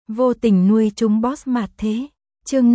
Vô tình nuôi chúng boss mạt thế. Chương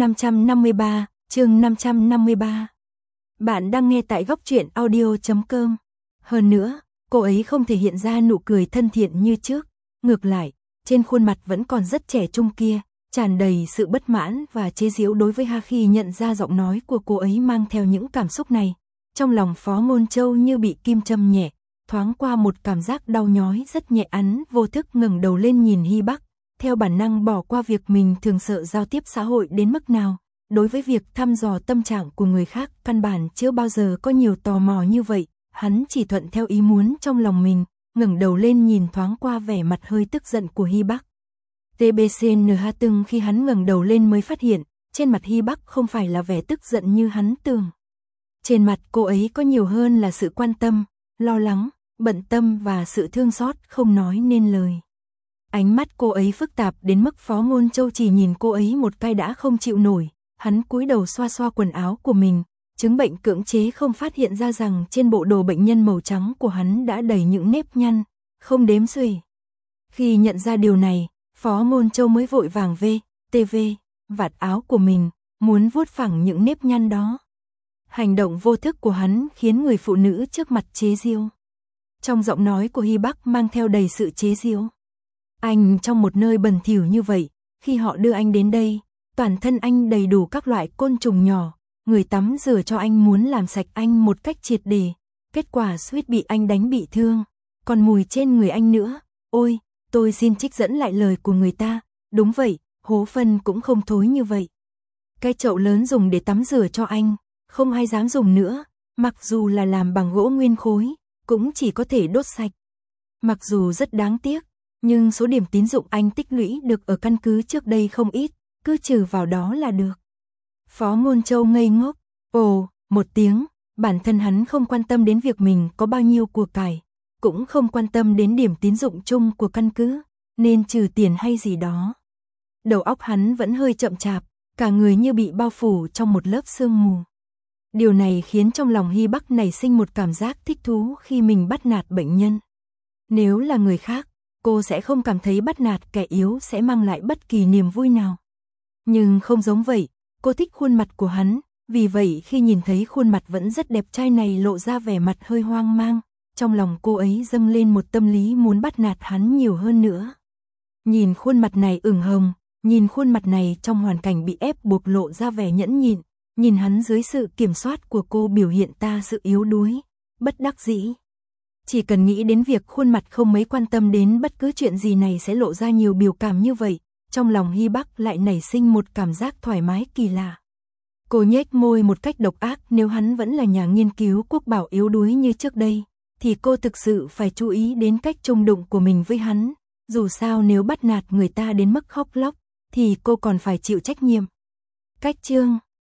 553. Bạn đang nghe tại góc truyện audio.com. Hơn nữa, cô ấy không thể hiện ra nụ cười thân thiện như trước. Ngược lại, trên khuôn mặt vẫn còn rất trẻ trung kia, tràn đầy sự bất mãn và chế giễu đối với Ha khi nhận ra giọng nói của cô ấy mang theo những cảm xúc này. Trong lòng Phó Môn Châu như bị kim châm nhẹ, thoáng qua một cảm giác đau nhói rất nhẹ, hắn vô thức ngẩng đầu lên nhìn Hy Bắc, theo bản năng bỏ qua việc mình thường sợ giao tiếp xã hội đến mức nào. Đối với việc thăm dò tâm trạng của người khác, căn bản chưa bao giờ có nhiều tò mò như vậy, hắn chỉ thuận theo ý muốn trong lòng mình, ngẩng đầu lên nhìn thoáng qua vẻ mặt hơi tức giận của Hy Bắc. TBCNH từng khi hắn ngẩng đầu lên mới phát hiện, trên mặt Hy Bắc không phải là vẻ tức giận như hắn tưởng. Trên mặt cô ấy có nhiều hơn là sự quan tâm, lo lắng, bận tâm và sự thương xót không nói nên lời. Ánh mắt cô ấy phức tạp đến mức Phó Môn Châu chỉ nhìn cô ấy một cái đã không chịu nổi. Hắn cúi đầu xoa xoa quần áo của mình, chứng bệnh cưỡng chế không phát hiện ra rằng trên bộ đồ bệnh nhân màu trắng của hắn đã đầy những nếp nhăn, không đếm xuể. Khi nhận ra điều này, Phó Môn Châu mới vội vàng vạt áo của mình, muốn vuốt phẳng những nếp nhăn đó. Hành động vô thức của hắn khiến người phụ nữ trước mặt chế giễu. Trong giọng nói của Hy Bắc mang theo đầy sự chế giễu. Anh trong một nơi bẩn thỉu như vậy, khi họ đưa anh đến đây, toàn thân anh đầy đủ các loại côn trùng nhỏ, người tắm rửa cho anh muốn làm sạch anh một cách triệt để, kết quả suýt bị anh đánh bị thương, còn mùi trên người anh nữa. Ôi, tôi xin trích dẫn lại lời của người ta, đúng vậy, hố phân cũng không thối như vậy. Cái chậu lớn dùng để tắm rửa cho anh, không ai dám dùng nữa, mặc dù là làm bằng gỗ nguyên khối, cũng chỉ có thể đốt sạch. Mặc dù rất đáng tiếc, nhưng số điểm tín dụng anh tích lũy được ở căn cứ trước đây không ít, cứ trừ vào đó là được. Phó Môn Châu ngây ngốc, ồ, một tiếng, bản thân hắn không quan tâm đến việc mình có bao nhiêu của cải, cũng không quan tâm đến điểm tín dụng chung của căn cứ, nên trừ tiền hay gì đó. Đầu óc hắn vẫn hơi chậm chạp, cả người như bị bao phủ trong một lớp sương mù. Điều này khiến trong lòng Hy Bắc nảy sinh một cảm giác thích thú khi mình bắt nạt bệnh nhân. Nếu là người khác, cô sẽ không cảm thấy bắt nạt kẻ yếu sẽ mang lại bất kỳ niềm vui nào. Nhưng không giống vậy, cô thích khuôn mặt của hắn, vì vậy khi nhìn thấy khuôn mặt vẫn rất đẹp trai này lộ ra vẻ mặt hơi hoang mang, trong lòng cô ấy dâng lên một tâm lý muốn bắt nạt hắn nhiều hơn nữa. Nhìn khuôn mặt này ửng hồng, nhìn khuôn mặt này trong hoàn cảnh bị ép buộc lộ ra vẻ nhẫn nhịn, nhìn hắn dưới sự kiểm soát của cô biểu hiện ta sự yếu đuối, bất đắc dĩ. Chỉ cần nghĩ đến việc khuôn mặt không mấy quan tâm đến bất cứ chuyện gì này sẽ lộ ra nhiều biểu cảm như vậy, trong lòng Hy Bắc lại nảy sinh một cảm giác thoải mái kỳ lạ. Cô nhếch môi một cách độc ác, nếu hắn vẫn là nhà nghiên cứu quốc bảo yếu đuối như trước đây, thì cô thực sự phải chú ý đến cách chung đụng của mình với hắn. Dù sao nếu bắt nạt người ta đến mức khóc lóc, thì cô còn phải chịu trách nhiệm. Cách chương